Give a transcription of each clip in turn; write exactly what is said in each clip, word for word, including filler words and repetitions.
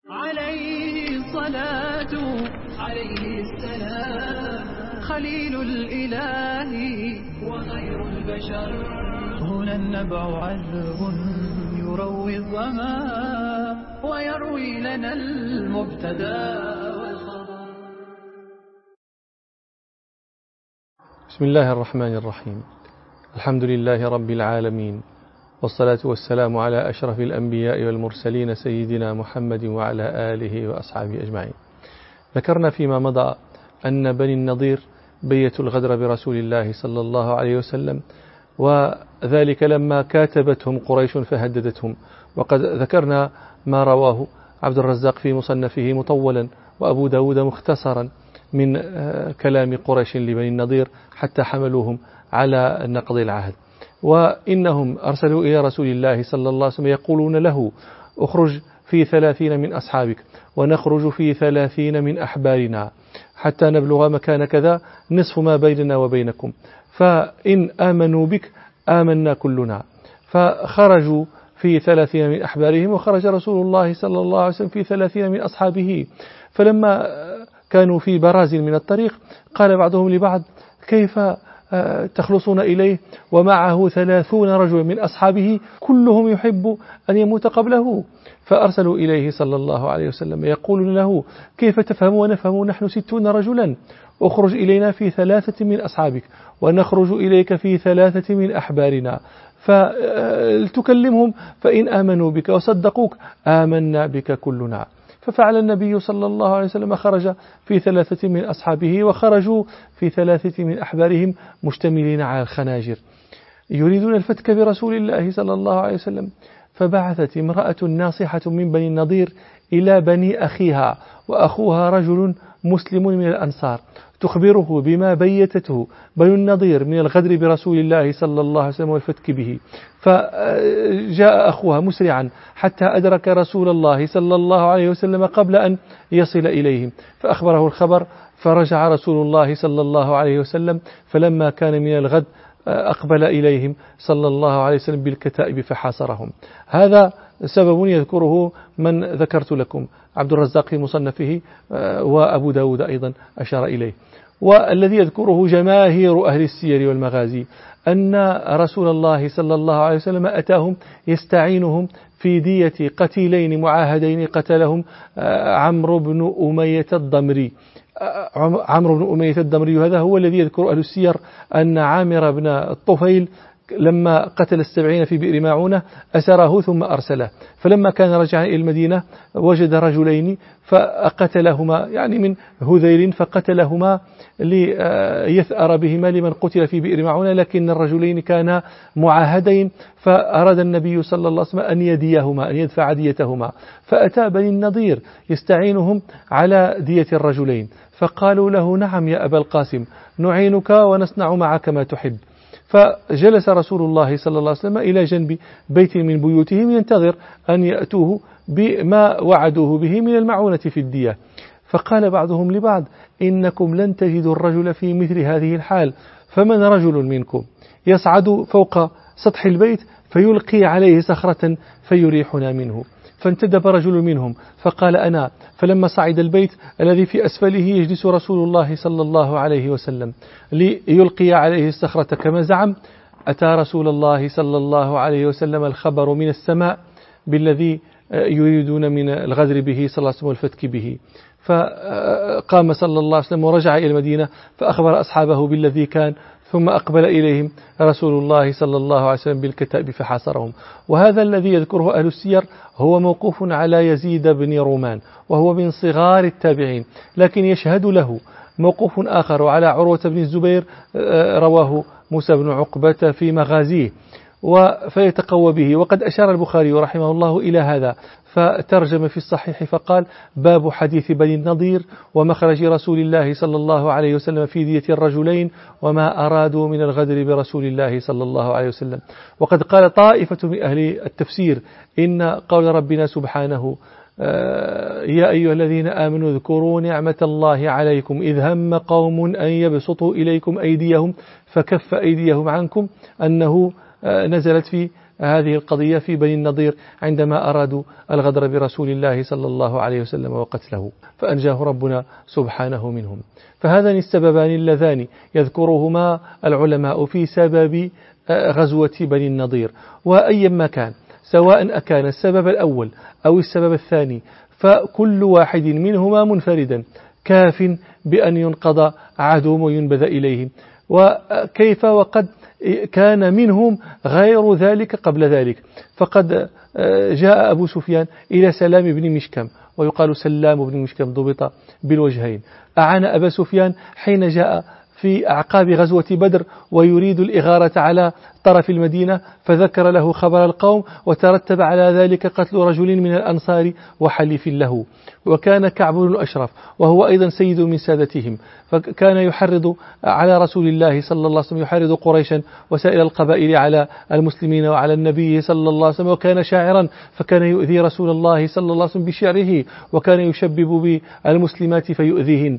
عليه الصلاة عليه السلام خليل الإله وخير البشر. هنا النبع عذب يروي الظما ويروي لنا المبتدا والخبر. بسم الله الرحمن الرحيم. الحمد لله رب العالمين، والصلاة والسلام على أشرف الأنبياء والمرسلين سيدنا محمد وعلى آله وأصحابه أجمعين. ذكرنا فيما مضى أن بني النضير بيتوا الغدر برسول الله صلى الله عليه وسلم، وذلك لما كاتبتهم قريش فهددتهم. وقد ذكرنا ما رواه عبد الرزاق في مصنفه مطولا وأبو داود مختصرا من كلام قريش لبني النضير حتى حملوهم على نقض العهد. وإنهم أرسلوا إلى رسول الله صلى الله عليه وسلم يقولون له: اخرج في ثلاثين من أصحابك ونخرج في ثلاثين من أحبارنا حتى نبلغ مكان كذا نصف ما بيننا وبينكم، فإن آمنوا بك آمنا كلنا. فخرجوا في ثلاثين من أحبارهم، وخرج رسول الله صلى الله عليه وسلم في ثلاثين من أصحابه. فلما كانوا في برازل من الطريق قال بعضهم لبعض: كيف تخلصون إليه ومعه ثلاثون رجل من أصحابه كلهم يحب أن يموت قبله؟ فأرسلوا إليه صلى الله عليه وسلم يقولون له: كيف تفهم ونفهم نحن ستون رجلا؟ اخرج إلينا في ثلاثة من أصحابك ونخرج إليك في ثلاثة من أحبارنا فلتكلمهم، فإن آمنوا بك وصدقوك آمنا بك كلنا. ففعل النبي صلى الله عليه وسلم، خرج في ثلاثة من أصحابه وخرجوا في ثلاثة من أحبارهم مشتملين على الخناجر يريدون الفتك برسول الله صلى الله عليه وسلم. فبعثت امرأة ناصحة من بني النضير إلى بني أخيها، وأخوها رجل مسلم من الأنصار، تخبره بما بيتته بني النضير من الغدر برسول الله صلى الله عليه وسلم والفتك به. فجاء أخوها مسرعا حتى أدرك رسول الله صلى الله عليه وسلم قبل أن يصل إليهم، فأخبره الخبر. فرجع رسول الله صلى الله عليه وسلم، فلما كان من الغد أقبل إليهم صلى الله عليه وسلم بالكتائب فحاصرهم. هذا سبب يذكره من ذكرت لكم، عبد الرزاق في مصنفه وأبو داود أيضا أشار إليه. والذي يذكره جماهير أهل السير والمغازي أن رسول الله صلى الله عليه وسلم أتاهم يستعينهم في دية قتيلين معاهدين قتلهم عمرو بن أمية الضمري. عمرو بن أمية الضمري هذا هو الذي يذكر أهل السير أن عامر بن الطفيل لما قتل السبعين في بئر ماعونة أسره ثم أرسله، فلما كان رجعا إلى المدينة وجد رجلين فقتلهما، يعني من هذيل، فقتلهما ليثأر بهما لمن قتل في بئر ماعونة، لكن الرجلين كانا معاهدين، فأراد النبي صلى الله عليه وسلم أن يديهما، أن يدفع ديتهما. فأتى بني النضير يستعينهم على دية الرجلين، فقالوا له: نعم يا أبا القاسم، نعينك ونصنع معك ما تحب. فجلس رسول الله صلى الله عليه وسلم إلى جنب بيت من بيوتهم ينتظر أن يأتوه بما وعدوه به من المعونة في الدية. فقال بعضهم لبعض: إنكم لن تجدوا الرجل في مثل هذه الحال، فمن رجل منكم يصعد فوق سطح البيت فيلقي عليه صخرة فيريحنا منه. فانتدب رجل منهم فقال: أنا. فلما صعد البيت الذي في أسفله يجلس رسول الله صلى الله عليه وسلم ليلقي عليه الصخرة كما زعم، أتى رسول الله صلى الله عليه وسلم الخبر من السماء بالذي يريدون من الغدر به صلى الله عليه وسلم والفتك به. فقام صلى الله عليه وسلم ورجع إلى المدينة فأخبر أصحابه بالذي كان، ثم أقبل إليهم رسول الله صلى الله عليه وسلم بالكتائب فحاصرهم. وهذا الذي يذكره أهل السير هو موقوف على يزيد بن رومان، وهو من صغار التابعين، لكن يشهد له موقوف آخر على عروة بن الزبير رواه موسى بن عقبة في مغازيه فيتقوى به. وقد أشار البخاري رحمه الله إلى هذا فترجم في الصحيح فقال: باب حديث بني النضير ومخرج رسول الله صلى الله عليه وسلم في دية الرجلين وما أرادوا من الغدر برسول الله صلى الله عليه وسلم. وقد قال طائفة من أهل التفسير إن قول ربنا سبحانه: يا أيها الذين آمنوا اذكروا نعمة الله عليكم إذ هم قوم أن يبسطوا إليكم أيديهم فكف أيديهم عنكم، أنه نزلت في هذه القضية في بني النضير عندما أرادوا الغدر برسول الله صلى الله عليه وسلم وقتله، فأنجاه ربنا سبحانه منهم. فهذان السببان اللذان يذكرهما العلماء في سبب غزوة بني النضير، وأيما كان، سواء أكان السبب الأول أو السبب الثاني، فكل واحد منهما منفردا كاف بأن ينقض عهدهم وينبذ إليهم. وكيف وقد كان منهم غير ذلك قبل ذلك، فقد جاء أبو سفيان إلى سلام بن مشكم، ويقال سلام بن مشكم ضبط بالوجهين، أعان أبا سفيان حين جاء في أعقاب غزوة بدر ويريد الإغارة على طرف المدينة، فذكر له خبر القوم، وترتب على ذلك قتل رجل من الأنصار وحليف له، وكان كعب بن الأشرف وهو أيضا سيد من سادتهم، فكان يحرض على رسول الله صلى الله عليه وسلم، يحرض قريشا وسائر القبائل على المسلمين وعلى النبي صلى الله عليه وسلم، وكان شاعرا فكان يؤذي رسول الله صلى الله عليه وسلم بشعره، وكان يشبب بالمسلمات فيؤذيهن.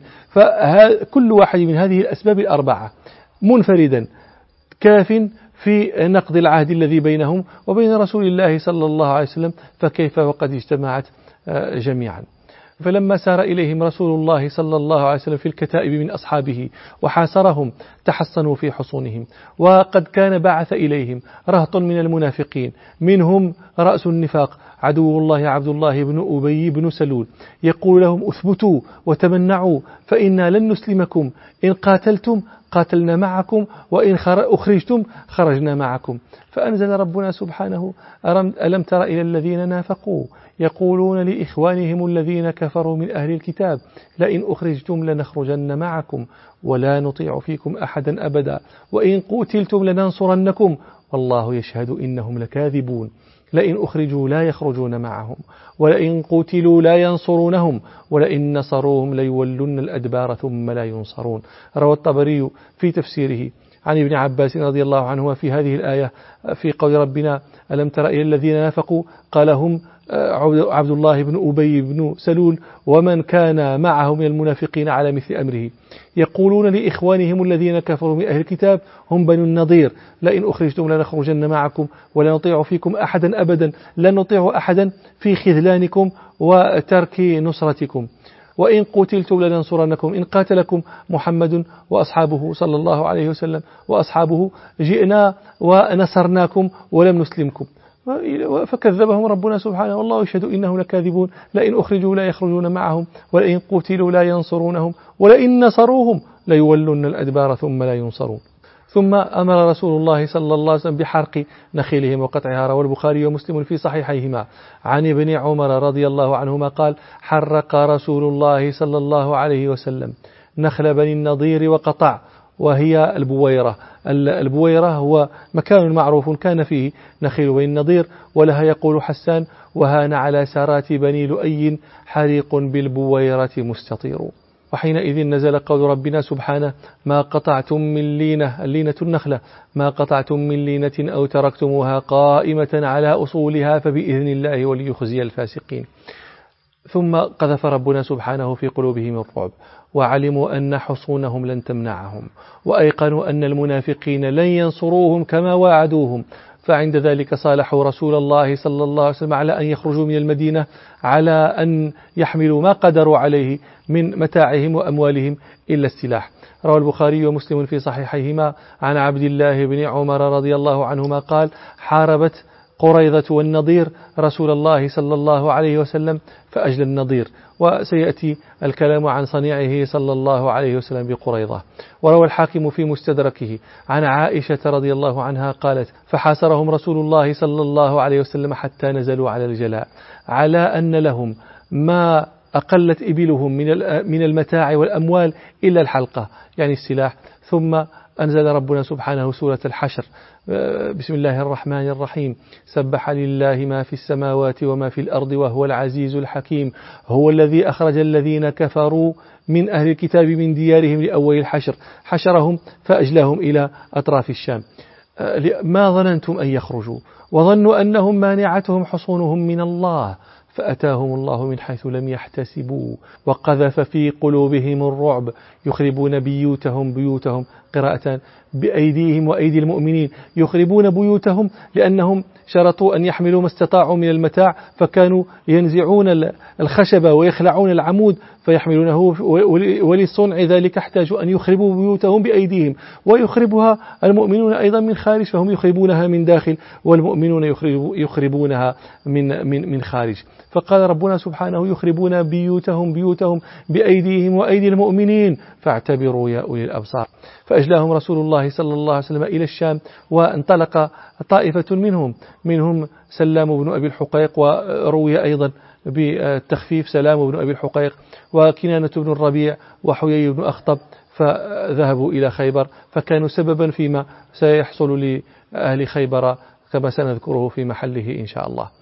فكل واحد من هذه الأسباب الأربعة منفردا كاف في نقض العهد الذي بينهم وبين رسول الله صلى الله عليه وسلم، فكيف وقد اجتمعت جميعا. فلما سار إليهم رسول الله صلى الله عليه وسلم في الكتائب من أصحابه وحاصرهم تحصنوا في حصونهم، وقد كان بعث إليهم رهط من المنافقين، منهم رأس النفاق عدو الله عبد الله بن أبي بن سلول، يقول لهم اثبتوا وتمنعوا فإنا لن نسلمكم، إن قاتلتم قاتلنا معكم، وإن أخرجتم خرجنا معكم. فأنزل ربنا سبحانه ألم تر إلى الذين نافقوا يقولون لإخوانهم الذين كفروا من أهل الكتاب لئن أخرجتم لنخرجن معكم ولا نطيع فيكم أحدا أبدا وإن قتلتم لننصرنكم والله يشهد إنهم لكاذبون لئن أخرجوا لا يخرجون معهم ولئن قتلوا لا ينصرونهم ولئن نصروهم ليولن الأدبار ثم لا ينصرون. روى الطبري في تفسيره عن ابن عباس رضي الله عنه في هذه الآية في قول ربنا ألم تر إلى الذين نافقوا قال هم عبد الله بن أبي بن سلول ومن كان معه من المنافقين على مثل أمره، يقولون لإخوانهم الذين كفروا من أهل الكتاب هم بنو النضير لئن أخرجتم لنخرجن معكم ولا نطيع فيكم أحدا أبدا، لا نطيع أحدا في خذلانكم وترك نصرتكم، وإن قتلتم لننصرنكم، إن قاتلكم محمد وأصحابه صلى الله عليه وسلم وأصحابه جئنا ونصرناكم ولم نسلمكم. فكذبهم ربنا سبحانه والله يشهد إنهم لكاذبون لئن أخرجوا لا يخرجون معهم ولئن قتلوا لا ينصرونهم ولئن نصروهم ليولن الأدبار ثم لا ينصرون. ثم أمر رسول الله صلى الله عليه وسلم بحرق نخيلهم وقطعها. روى البخاري ومسلم في صحيحيهما عن ابن عمر رضي الله عنهما قال حرق رسول الله صلى الله عليه وسلم نخل بني النضير وقطع، وهي البويرة. البويرة هو مكان معروف كان فيه نخيل بني النضير، ولها يقول حسان وهان على سارات بني لؤي حريق بالبويرة مستطير. وحينئذ نزل قول ربنا سبحانه ما قطعتم من لينة، اللينة النخلة، ما قطعتم من لينة أو تركتموها قائمة على أصولها فبإذن الله وليخزي الفاسقين. ثم قذف ربنا سبحانه في قلوبهم الرعب وعلموا أن حصونهم لن تمنعهم وأيقنوا أن المنافقين لن ينصروهم كما واعدوهم، فعند ذلك صالحوا رسول الله صلى الله عليه وسلم على أن يخرجوا من المدينة على أن يحملوا ما قدروا عليه من متاعهم وأموالهم إلا السلاح. روى البخاري ومسلم في صحيحيهما عن عبد الله بن عمر رضي الله عنهما قال حاربت قريظة والنضير رسول الله صلى الله عليه وسلم فأجلى النضير، وسيأتي الكلام عن صنيعه صلى الله عليه وسلم بقريظة. وروى الحاكم في مستدركه عن عائشة رضي الله عنها قالت فحاصرهم رسول الله صلى الله عليه وسلم حتى نزلوا على الجلاء على أن لهم ما أقلت إبلهم من المتاع والأموال إلا الحلقة يعني السلاح. ثم أنزل ربنا سبحانه سورة الحشر بسم الله الرحمن الرحيم سبح لله ما في السماوات وما في الأرض وهو العزيز الحكيم هو الذي أخرج الذين كفروا من أهل الكتاب من ديارهم لأول الحشر حشرهم فأجلاهم إلى أطراف الشام ما ظننتم أن يخرجوا وظنوا أنهم مانعتهم حصونهم من الله فأتاهم الله من حيث لم يحتسبوا وقذف في قلوبهم الرعب يخربون بيوتهم بيوتهم قراءة بأيديهم وأيدي المؤمنين، يخربون بيوتهم لأنهم شرطوا أن يحملوا ما استطاعوا من المتاع، فكانوا ينزعون الخشب ويخلعون العمود فيحملونه، ولصنع ذلك احتاجوا أن يخربوا بيوتهم بأيديهم، ويخربها المؤمنون أيضا من خارج، فهم يخربونها من داخل والمؤمنون يخربونها من من من خارج. فقال ربنا سبحانه يخربون بيوتهم بيوتهم بأيديهم وأيدي المؤمنين فاعتبروا يا أولي الأبصار. فأجلاهم رسول الله صلى الله عليه وسلم إلى الشام، وانطلق طائفة منهم منهم سلام بن أبي الحقيق، وروي أيضا بالتخفيف سلام بن أبي الحقيق، وكنانة بن الربيع، وحيي بن أخطب، فذهبوا إلى خيبر، فكانوا سببا فيما سيحصل لأهل خيبر كما سنذكره في محله إن شاء الله.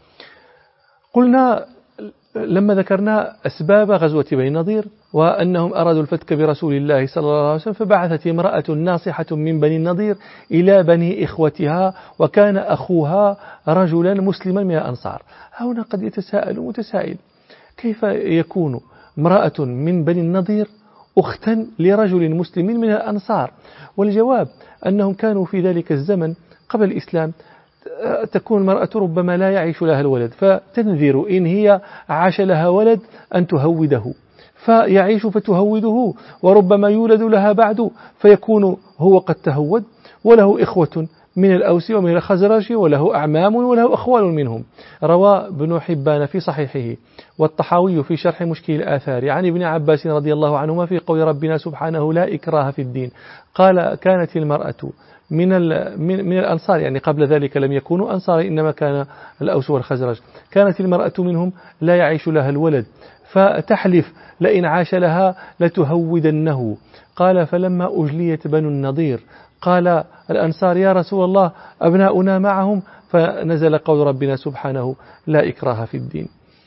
قلنا لما ذكرنا أسباب غزوة بني النضير وأنهم أرادوا الفتك برسول الله صلى الله عليه وسلم، فبعثت امرأة ناصحة من بني النضير إلى بني إخوتها، وكان أخوها رجلا مسلما من الأنصار. هنا قد يتساءل متسائل: كيف يكون امرأة من بني النضير أختا لرجل مسلم من الأنصار؟ والجواب أنهم كانوا في ذلك الزمن قبل الإسلام تكون المرأة ربما لا يعيش لها الولد، فتنذر إن هي عاش لها ولد أن تهوده، فيعيش فتهوده، وربما يولد لها بعد فيكون هو قد تهود وله إخوة من الأوس ومن الخزرج وله أعمام وله أخوال منهم. روى ابن حبان في صحيحه والطحاوي في شرح مشكل الآثار عن ابن عباس رضي الله عنهما في قول ربنا سبحانه لا إكراه في الدين، قال: كانت المرأة من من الأنصار، يعني قبل ذلك لم يكونوا أنصار إنما كان الأوس والخزرج، كانت المرأة منهم لا يعيش لها الولد، فتحلف لئن عاش لها لتهودنه. قال: فلما أجليت بنو النضير قال الأنصار: يا رسول الله أبناؤنا معهم، فنزل قول ربنا سبحانه لا إكراه في الدين.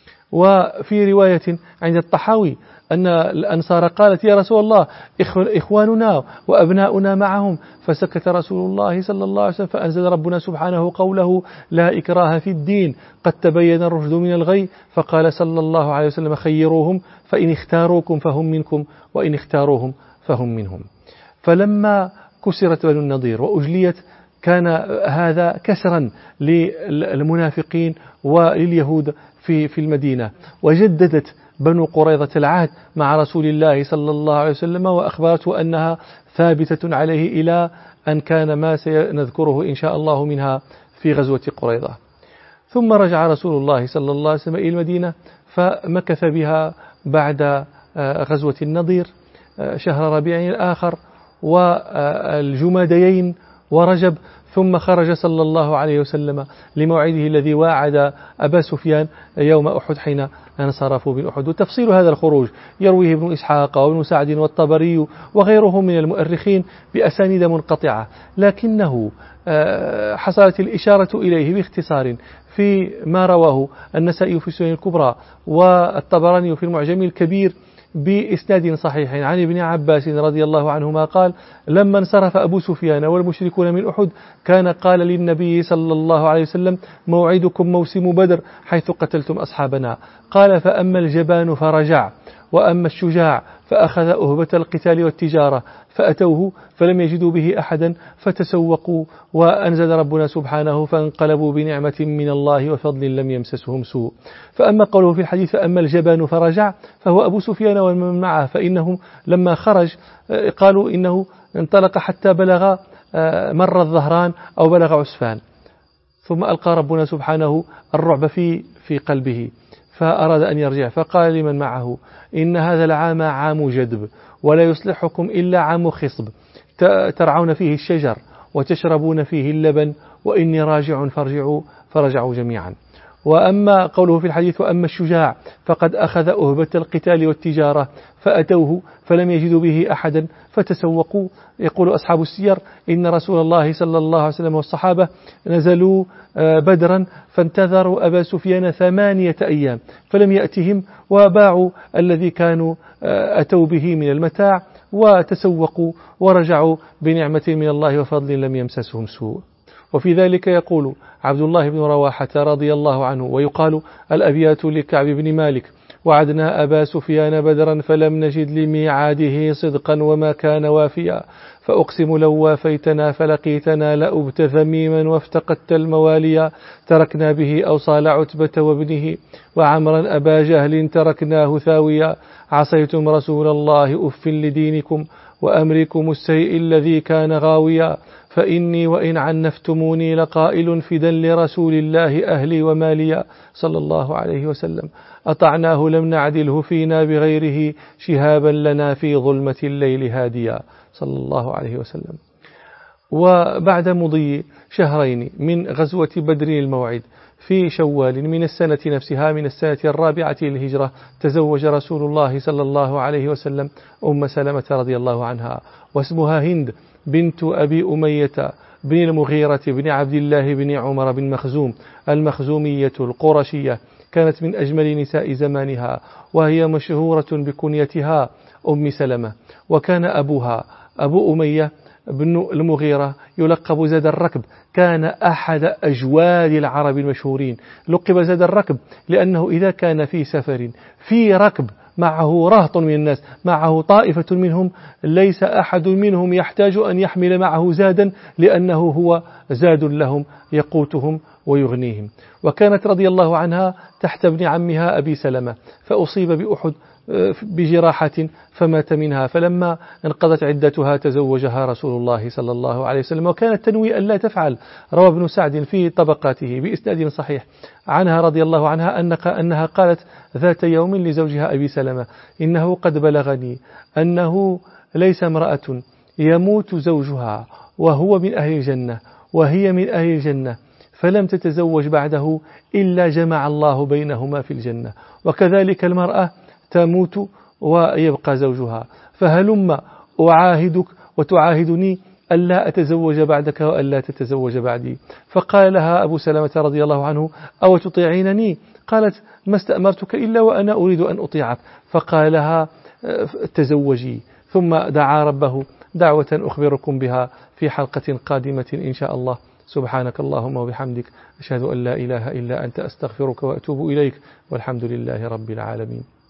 وفي رواية عند الطحاوي أن الأنصار قالت: يا رسول الله إخواننا وأبناؤنا معهم، فسكت رسول الله صلى الله عليه وسلم، فأنزل ربنا سبحانه قوله لا إكراه في الدين قد تبين الرشد من الغي، فقال صلى الله عليه وسلم: خيروهم فإن اختاروكم فهم منكم وإن اختاروهم فهم منهم. فلما كسرت بنو النضير وأجليت كان هذا كسرا للمنافقين ولليهود في في المدينة، وجددت بنو قريظة العهد مع رسول الله صلى الله عليه وسلم، وأخبرته أنها ثابتة عليه إلى أن كان ما سنذكره إن شاء الله منها في غزوة قريظة. ثم رجع رسول الله صلى الله عليه وسلم إلى المدينة، فمكث بها بعد غزوة النضير شهر ربيع الآخر والجماديين ورجب، ثم خرج صلى الله عليه وسلم لموعده الذي واعد أبا سفيان يوم أحد حين انصرفوا من أحد. وتفصيل هذا الخروج يرويه ابن إسحاق وابن سعد والطبري وغيرهم من المؤرخين بأسانيد منقطعة، لكنه حصلت الإشارة إليه باختصار في ما رواه النسائي في السنن الكبرى والطبراني في المعجم الكبير بإسناد صحيح عن ابن عباس رضي الله عنهما قال: لما انصرف أبو سفيان والمشركون من أحد كان قال للنبي صلى الله عليه وسلم: موعدكم موسم بدر حيث قتلتم أصحابنا. قال: فأما الجبان فرجع، وأما الشجاع فأخذ أهبة القتال والتجارة، فأتوه فلم يجدوا به أحدا فتسوقوا، وأنزل ربنا سبحانه: فانقلبوا بنعمة من الله وفضل لم يمسسهم سوء. فأما قوله في الحديث: فأما الجبان فرجع، فهو أبو سفيان ومن معه، فإنهم لما خرج قالوا إنه انطلق حتى بلغ مر الظهران أو بلغ عسفان، ثم ألقى ربنا سبحانه الرعب في في قلبه فأراد أن يرجع، فقال لمن معه: إن هذا العام عام جدب، ولا يصلحكم إلا عام خصب، ترعون فيه الشجر وتشربون فيه اللبن، وإني راجع فارجعوا، فرجعوا جميعا. وأما قوله في الحديث: وأما الشجاع فقد أخذ أهبة القتال والتجارة، فأتوه فلم يجدوا به أحدا فتسوقوا. يقول أصحاب السير: إن رسول الله صلى الله عليه وسلم والصحابة نزلوا بدرا فانتظروا أبا سفيان ثمانية أيام فلم يأتهم، وباعوا الذي كانوا أتوا به من المتاع وتسوقوا ورجعوا بنعمة من الله وفضل لم يمسسهم سوء. وفي ذلك يقول عبد الله بن رواحة رضي الله عنه، ويقال الأبيات لكعب بن مالك: وعدنا أبا سفيان بدرا فلم نجد لميعاده صدقا وما كان وافيا، فأقسم لو وافيتنا فلقيتنا لأبت ذميما وافتقدت المواليا، تركنا به أوصال عتبة وابنه وعمرا أبا جهل تركناه ثاويا، عصيتم رسول الله أف لدينكم وأمركم السيء الذي كان غاويا، فإني وإن عنفتموني لقائل فدا لرسول الله أهلي وماليا صلى الله عليه وسلم، أطعناه لم نعدله فينا بغيره شهابا لنا في ظلمة الليل هاديا صلى الله عليه وسلم. وبعد مضي شهرين من غزوة بدر الموعد في شوال من السنة نفسها من السنة الرابعة للهجرة، تزوج رسول الله صلى الله عليه وسلم أم سلمة رضي الله عنها، واسمها هند بنت أبي أمية بن المغيرة بن عبد الله بن عمر بن مخزوم المخزومية القرشية، كانت من أجمل نساء زمانها، وهي مشهورة بكنيتها أم سلمة. وكان أبوها أبو أمية بن المغيرة يلقب زاد الركب، كان أحد أجواد العرب المشهورين، لقب زاد الركب لأنه إذا كان في سفر في ركب معه رهط من الناس، معه طائفة منهم، ليس أحد منهم يحتاج أن يحمل معه زادا، لأنه هو زاد لهم يقوتهم ويغنيهم. وكانت رضي الله عنها تحت ابن عمها أبي سلمة، فأصيب بأحد بجراحة فمات منها، فلما انقضت عدتها تزوجها رسول الله صلى الله عليه وسلم، وكانت تنوي أن لا تفعل. روى ابن سعد في طبقاته بإسناد صحيح عنها رضي الله عنها أنها قالت ذات يوم لزوجها أبي سلمة: إنه قد بلغني أنه ليس امرأة يموت زوجها وهو من أهل الجنة وهي من أهل الجنة فلم تتزوج بعده إلا جمع الله بينهما في الجنة، وكذلك المرأة تموت ويبقى زوجها، فهلم أعاهدك وتعاهدني ألا أتزوج بعدك وألا تتزوج بعدي. فقال لها أبو سلمة رضي الله عنه: أو تطيعينني؟ قالت: ما استأمرتك إلا وأنا أريد أن أطيعك. فقال لها: تزوجي. ثم دعا ربه دعوة أخبركم بها في حلقة قادمة إن شاء الله. سبحانك اللهم وبحمدك، أشهد أن لا إله إلا أنت، أستغفرك وأتوب إليك، والحمد لله رب العالمين.